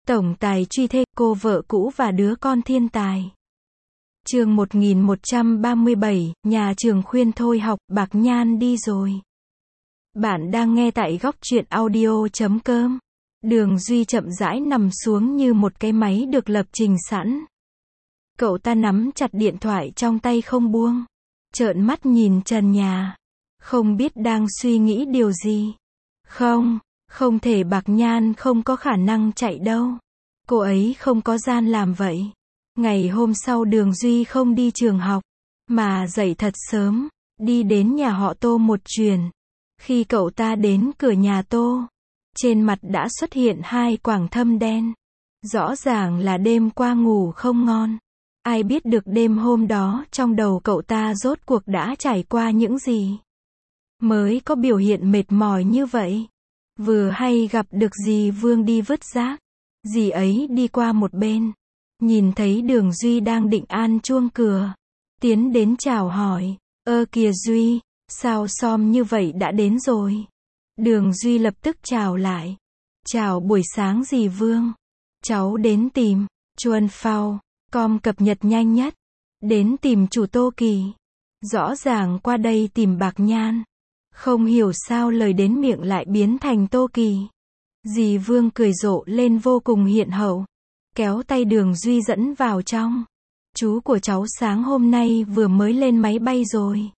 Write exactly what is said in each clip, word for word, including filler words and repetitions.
Tổng tài truy thê, cô vợ cũ và đứa con thiên tài. Chương một nghìn một trăm ba mươi bảy, nhà trường khuyên thôi học, Bạc Nhan đi rồi. Bạn đang nghe tại góc truyện audio chấm com. Đường Duy chậm rãi nằm xuống như một cái máy được lập trình sẵn. Cậu ta nắm chặt điện thoại trong tay không buông. Trợn mắt nhìn trần nhà. Không biết đang suy nghĩ điều gì. Không, không thể, Bạc Nhan không có khả năng chạy đâu. Cô ấy không có gian làm vậy. Ngày hôm sau Đường Duy không đi trường học, mà dậy thật sớm, đi đến nhà họ Tô một chuyến. Khi cậu ta đến cửa nhà Tô, trên mặt đã xuất hiện hai quầng thâm đen. Rõ ràng là đêm qua ngủ không ngon. Ai biết được đêm hôm đó trong đầu cậu ta rốt cuộc đã trải qua những gì, mới có biểu hiện mệt mỏi như vậy. Vừa hay gặp được dì Vương đi vứt rác. Dì ấy đi qua một bên, nhìn thấy Đường Duy đang định an chuông cửa, tiến đến chào hỏi. Ơ kìa Duy, sao xóm như vậy đã đến rồi? Đường Duy lập tức chào lại. Chào buổi sáng dì Vương. Cháu đến tìm Chuan Phao com cập nhật nhanh nhất. Đến tìm chủ Tô Kỳ. Rõ ràng qua đây tìm Bạc Nhan. Không hiểu sao lời đến miệng lại biến thành Tô Kỳ. Dì Vương cười rộ lên vô cùng hiện hậu, kéo tay Đường Duy dẫn vào trong. Chú của cháu sáng hôm nay vừa mới lên máy bay rồi.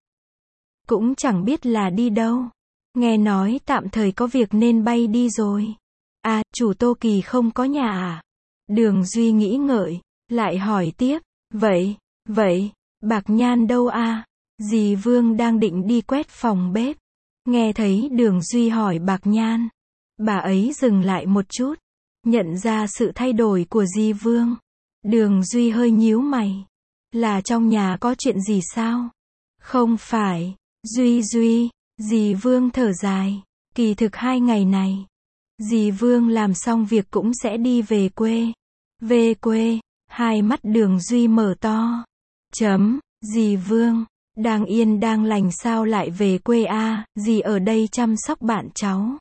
Cũng chẳng biết là đi đâu. Nghe nói tạm thời có việc nên bay đi rồi. À, chủ Tô Kỳ không có nhà à? Đường Duy nghĩ ngợi, lại hỏi tiếp. Vậy, vậy, Bạc Nhan đâu à? Dì Vương đang định đi quét phòng bếp. Nghe thấy Đường Duy hỏi Bạc Nhan, bà ấy dừng lại một chút, nhận ra sự thay đổi của dì Vương. Đường Duy hơi nhíu mày. Là trong nhà có chuyện gì sao? Không phải, Duy Duy, dì Vương thở dài. Kỳ thực hai ngày này, dì Vương làm xong việc cũng sẽ đi về quê. Về quê, hai mắt Đường Duy mở to. Chấm, dì Vương, đang yên đang lành sao lại về quê à, dì ở đây chăm sóc bạn cháu.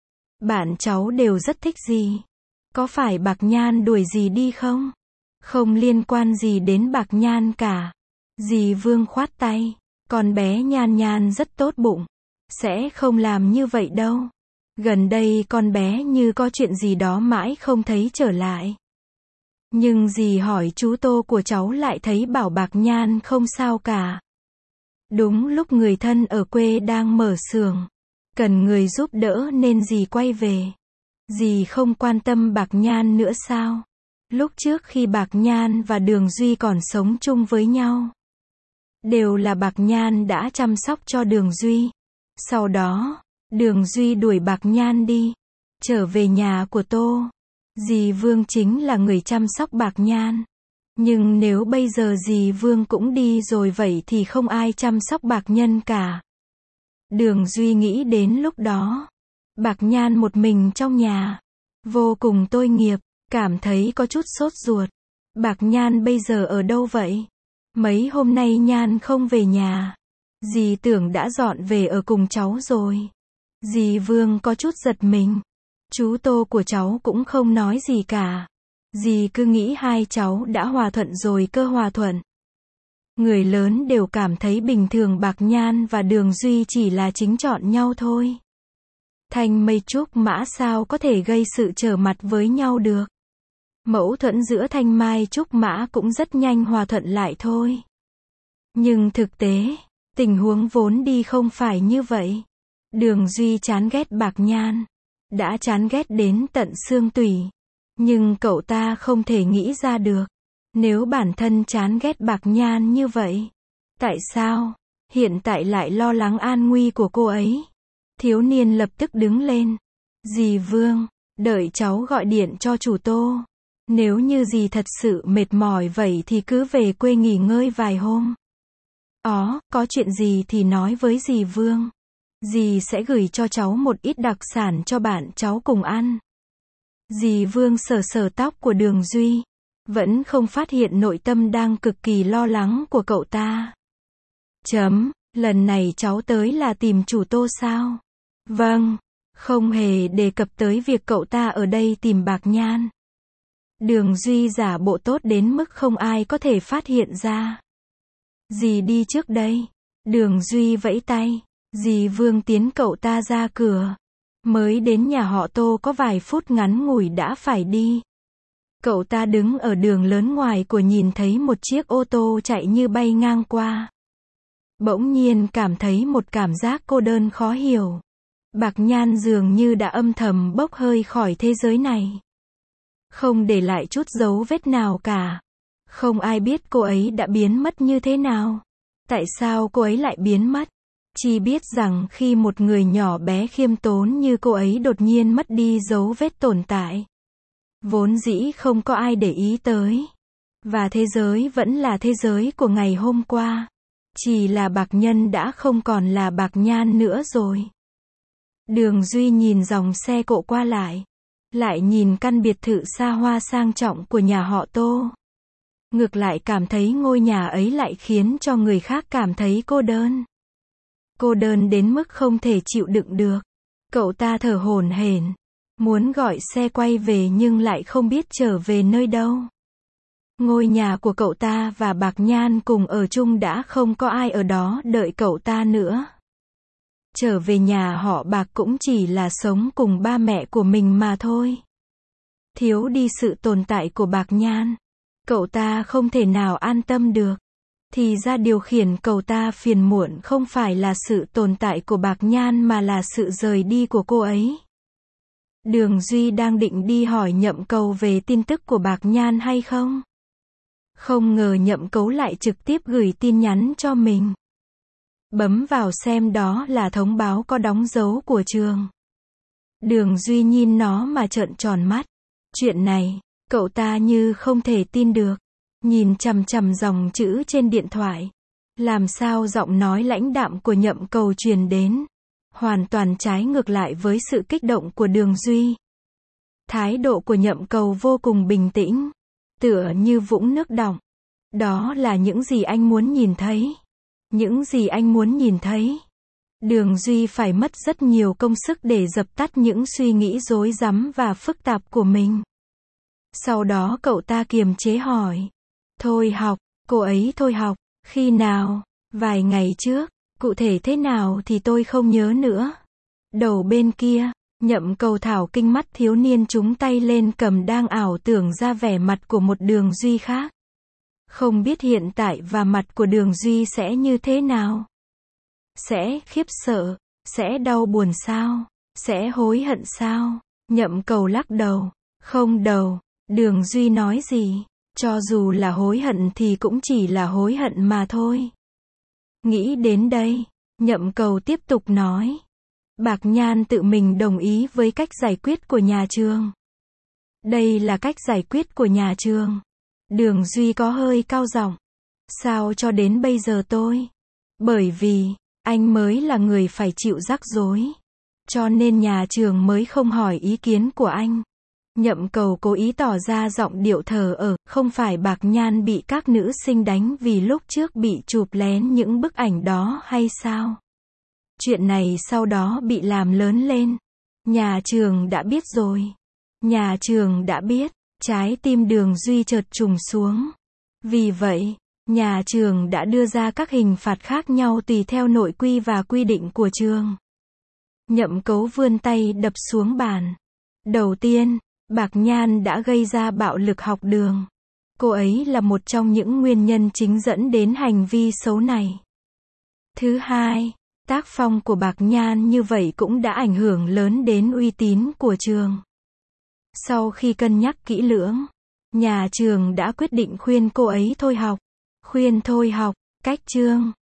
Bạn cháu đều rất thích dì. Có phải Bạc Nhan đuổi dì đi không? Không liên quan gì đến Bạc Nhan cả. Dì Vương khoát tay. Con bé Nhan Nhan rất tốt bụng. Sẽ không làm như vậy đâu. Gần đây con bé như có chuyện gì đó mãi không thấy trở lại. Nhưng dì hỏi chú Tô của cháu lại thấy bảo Bạc Nhan không sao cả. Đúng lúc người thân ở quê đang mở xưởng, cần người giúp đỡ nên dì quay về. Dì không quan tâm Bạc Nhan nữa sao? Lúc trước khi Bạc Nhan và Đường Duy còn sống chung với nhau, đều là Bạc Nhan đã chăm sóc cho Đường Duy. Sau đó, Đường Duy đuổi Bạc Nhan đi, trở về nhà của Tô. Dì Vương chính là người chăm sóc Bạc Nhan. Nhưng nếu bây giờ dì Vương cũng đi rồi vậy thì không ai chăm sóc Bạc Nhân cả. Đường Duy nghĩ đến lúc đó, Bạc Nhan một mình trong nhà, vô cùng tội nghiệp, cảm thấy có chút sốt ruột. Bạc Nhan bây giờ ở đâu vậy? Mấy hôm nay Nhan không về nhà. Dì tưởng đã dọn về ở cùng cháu rồi. Dì Vương có chút giật mình. Chú Tô của cháu cũng không nói gì cả. Dì cứ nghĩ hai cháu đã hòa thuận rồi cơ. Hòa thuận. Người lớn đều cảm thấy bình thường, Bạc Nhan và Đường Duy chỉ là chính chọn nhau thôi. Thanh Mây Trúc Mã sao có thể gây sự trở mặt với nhau được. Mẫu thuẫn giữa Thanh Mai Trúc Mã cũng rất nhanh hòa thuận lại thôi. Nhưng thực tế, tình huống vốn đi không phải như vậy. Đường Duy chán ghét Bạc Nhan. Đã chán ghét đến tận xương tủy. Nhưng cậu ta không thể nghĩ ra được. Nếu bản thân chán ghét Bạc Nhan như vậy, tại sao hiện tại lại lo lắng an nguy của cô ấy? Thiếu niên lập tức đứng lên. Dì Vương, đợi cháu gọi điện cho chủ Tô. Nếu như dì thật sự mệt mỏi vậy thì cứ về quê nghỉ ngơi vài hôm. Ó, có chuyện gì thì nói với dì Vương. Dì sẽ gửi cho cháu một ít đặc sản cho bạn cháu cùng ăn. Dì Vương sờ sờ tóc của Đường Duy, vẫn không phát hiện nội tâm đang cực kỳ lo lắng của cậu ta. Chấm, lần này cháu tới là tìm chủ Tô sao? Vâng, không hề đề cập tới việc cậu ta ở đây tìm Bạc Nhan. Đường Duy giả bộ tốt đến mức không ai có thể phát hiện ra. Dì đi trước đây. Đường Duy vẫy tay. Dì Vương tiến cậu ta ra cửa. Mới đến nhà họ Tô có vài phút ngắn ngủi đã phải đi. Cậu ta đứng ở đường lớn ngoài của nhìn thấy một chiếc ô tô chạy như bay ngang qua. Bỗng nhiên cảm thấy một cảm giác cô đơn khó hiểu. Bạc Nhan dường như đã âm thầm bốc hơi khỏi thế giới này. Không để lại chút dấu vết nào cả. Không ai biết cô ấy đã biến mất như thế nào. Tại sao cô ấy lại biến mất? Chỉ biết rằng khi một người nhỏ bé khiêm tốn như cô ấy đột nhiên mất đi dấu vết tồn tại. Vốn dĩ không có ai để ý tới. Và thế giới vẫn là thế giới của ngày hôm qua. Chỉ là Bạc Nhân đã không còn là Bạc Nhan nữa rồi. Đường Duy nhìn dòng xe cộ qua lại. Lại nhìn căn biệt thự xa hoa sang trọng của nhà họ Tô. Ngược lại cảm thấy ngôi nhà ấy lại khiến cho người khác cảm thấy cô đơn. Cô đơn đến mức không thể chịu đựng được. Cậu ta thở hổn hển, muốn gọi xe quay về nhưng lại không biết trở về nơi đâu. Ngôi nhà của cậu ta và Bạc Nhan cùng ở chung đã không có ai ở đó đợi cậu ta nữa. Trở về nhà họ Bạc cũng chỉ là sống cùng ba mẹ của mình mà thôi. Thiếu đi sự tồn tại của Bạc Nhan, cậu ta không thể nào an tâm được. Thì ra điều khiển cậu ta phiền muộn không phải là sự tồn tại của Bạc Nhan mà là sự rời đi của cô ấy. Đường Duy đang định đi hỏi Nhậm Cầu về tin tức của Bạc Nhan hay không. Không ngờ Nhậm Cấu lại trực tiếp gửi tin nhắn cho mình. Bấm vào xem đó là thông báo có đóng dấu của trường. Đường Duy nhìn nó mà trợn tròn mắt. Chuyện này, cậu ta như không thể tin được. Nhìn chằm chằm dòng chữ trên điện thoại. Làm sao giọng nói lãnh đạm của Nhậm Cầu truyền đến. Hoàn toàn trái ngược lại với sự kích động của Đường Duy. Thái độ của Nhậm Cầu vô cùng bình tĩnh. Tựa như vũng nước đọng. Đó là những gì anh muốn nhìn thấy. Những gì anh muốn nhìn thấy. Đường Duy phải mất rất nhiều công sức để dập tắt những suy nghĩ rối rắm và phức tạp của mình. Sau đó cậu ta kiềm chế hỏi. Thôi học, cô ấy thôi học, khi nào? Vài ngày trước, cụ thể thế nào thì tôi không nhớ nữa. Đầu bên kia, Nhậm Cầu thảo kinh mắt thiếu niên trúng tay lên cầm đang ảo tưởng ra vẻ mặt của một Đường Duy khác. Không biết hiện tại và mặt của Đường Duy sẽ như thế nào? Sẽ khiếp sợ, sẽ đau buồn sao? Sẽ hối hận sao? Nhậm Cầu lắc đầu. Không đầu, Đường Duy nói gì? Cho dù là hối hận thì cũng chỉ là hối hận mà thôi. Nghĩ đến đây, Nhậm Cầu tiếp tục nói. Bạc Nhan tự mình đồng ý với cách giải quyết của nhà trường. Đây là cách giải quyết của nhà trường. Đường Duy có hơi cao giọng. Sao cho đến bây giờ tôi? Bởi vì, anh mới là người phải chịu rắc rối. Cho nên nhà trường mới không hỏi ý kiến của anh. Nhậm Cầu cố ý tỏ ra giọng điệu thờ ơ, không phải Bạc Nhan bị các nữ sinh đánh vì lúc trước bị chụp lén những bức ảnh đó hay sao? Chuyện này sau đó bị làm lớn lên. Nhà trường đã biết rồi. Nhà trường đã biết, trái tim Đường Duy chợt trùng xuống. Vì vậy, nhà trường đã đưa ra các hình phạt khác nhau tùy theo nội quy và quy định của trường. Nhậm Cấu vươn tay đập xuống bàn. Đầu tiên, Bạc Nhan đã gây ra bạo lực học đường. Cô ấy là một trong những nguyên nhân chính dẫn đến hành vi xấu này. Thứ hai, tác phong của Bạc Nhan như vậy cũng đã ảnh hưởng lớn đến uy tín của trường. Sau khi cân nhắc kỹ lưỡng, nhà trường đã quyết định khuyên cô ấy thôi học. Khuyên thôi học, cách chương.